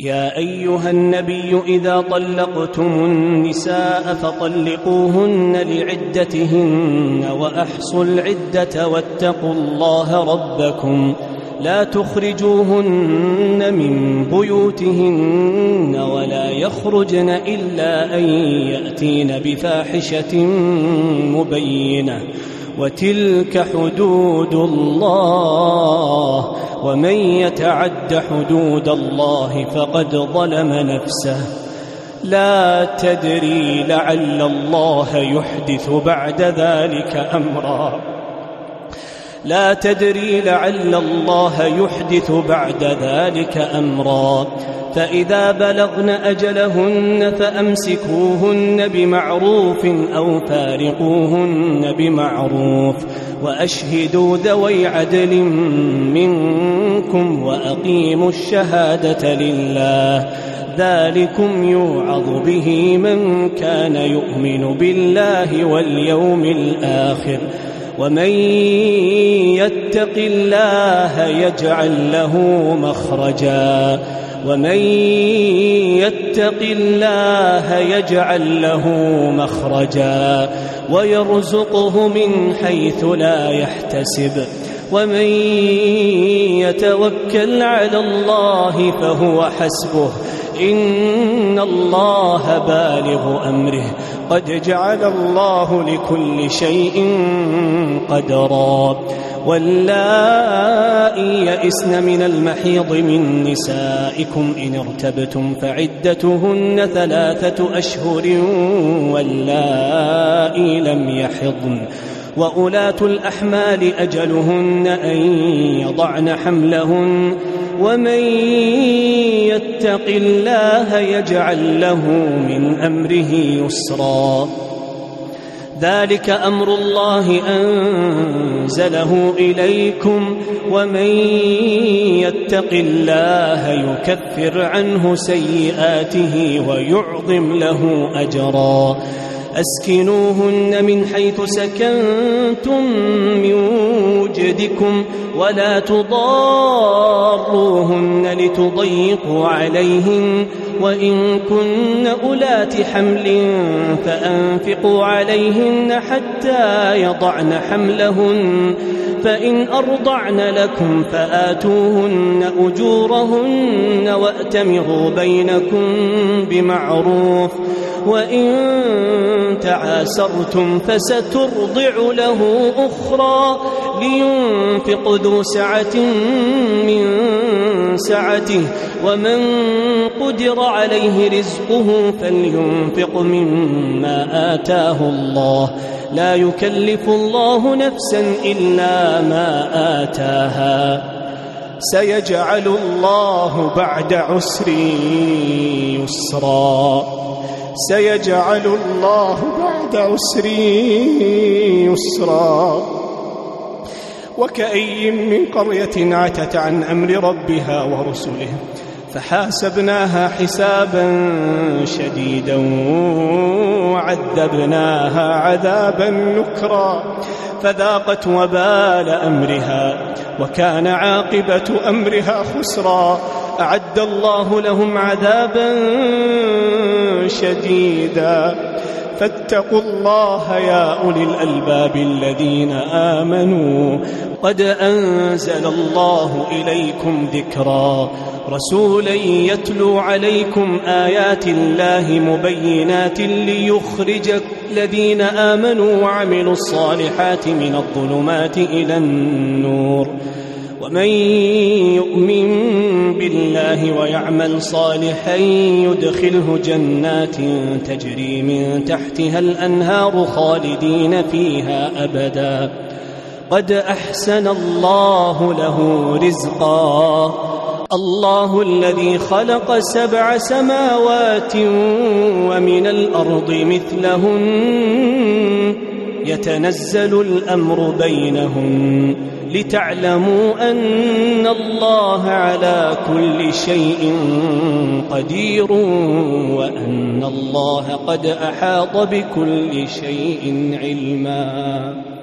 يا أيها النبي إذا طلقتم النساء فطلقوهن لعدتهن وأحصوا العدة واتقوا الله ربكم لا تخرجوهن من بيوتهن ولا يخرجن إلا أن يأتين بفاحشة مبينة وتلك حدود الله ومن يتعد حدود الله فقد ظلم نفسه لا تدري لعل الله يحدث بعد ذلك أمرا لا تدري لعل الله يحدث بعد ذلك أمرا فإذا بلغن أجلهن فأمسكوهن بمعروف أو فارقوهن بمعروف وأشهدوا ذوي عدل منكم وأقيموا الشهادة لله ذلكم يوعظ به من كان يؤمن بالله واليوم الآخر ومن يتق الله يجعل له مخرجا ومن يتق الله يجعل له مخرجا ويرزقه من حيث لا يحتسب ومن يتوكل على الله فهو حسبه إن الله بالغ أمره قد جعل الله لكل شيء قدرا واللائي يئسن من المحيض من نسائكم إن ارتبتم فعدتهن 3 أشهر واللائي لم يحضن وأولاة الأحمال أجلهن أن يضعن حملهن ومن يتق الله يجعل له من أمره يسرا ذلك أمر الله أنزله إليكم ومن يتق الله يكفر عنه سيئاته ويعظم له أجرا أسكنوهن من حيث سكنتم من وجدكم ولا تضاروهن لتضيقوا عليهن وإن كن أولات حمل فأنفقوا عليهن حتى يضعن حملهن فإن أرضعن لكم فآتوهن أجورهن وأتمروا بينكم بمعروف وإن تعاسرتم فسترضع له أخرى لينفق ذو سعة من سعته ومن قدر عليه رزقه فلينفق مما آتاه الله لا يكلف الله نفسا إلا ما آتاها سيجعل الله بعد عسر يسرا سيجعل الله بعد عسر يسرا وكأي من قرية عتت عن أمر ربها ورسله فحاسبناها حسابا شديدا وعذبناها عذابا نكرا فذاقت وبال أمرها وكان عاقبة أمرها خسرا أعد الله لهم عذابا شديدا فاتقوا الله يا أولي الألباب الذين آمنوا قد أنزل الله إليكم ذكرا رسولا يتلو عليكم آيات الله مبينات ليخرج الذين آمنوا وعملوا الصالحات من الظلمات إلى النور ومن يؤمن بالله ويعمل صالحا يدخله جنات تجري من تحتها الأنهار خالدين فيها أبدا قد أحسن الله له رزقا الله الذي خلق 7 سماوات ومن الأرض مثلهن يتنزل الأمر بينهن لتعلموا أن الله على كل شيء قدير وأن الله قد أحاط بكل شيء علما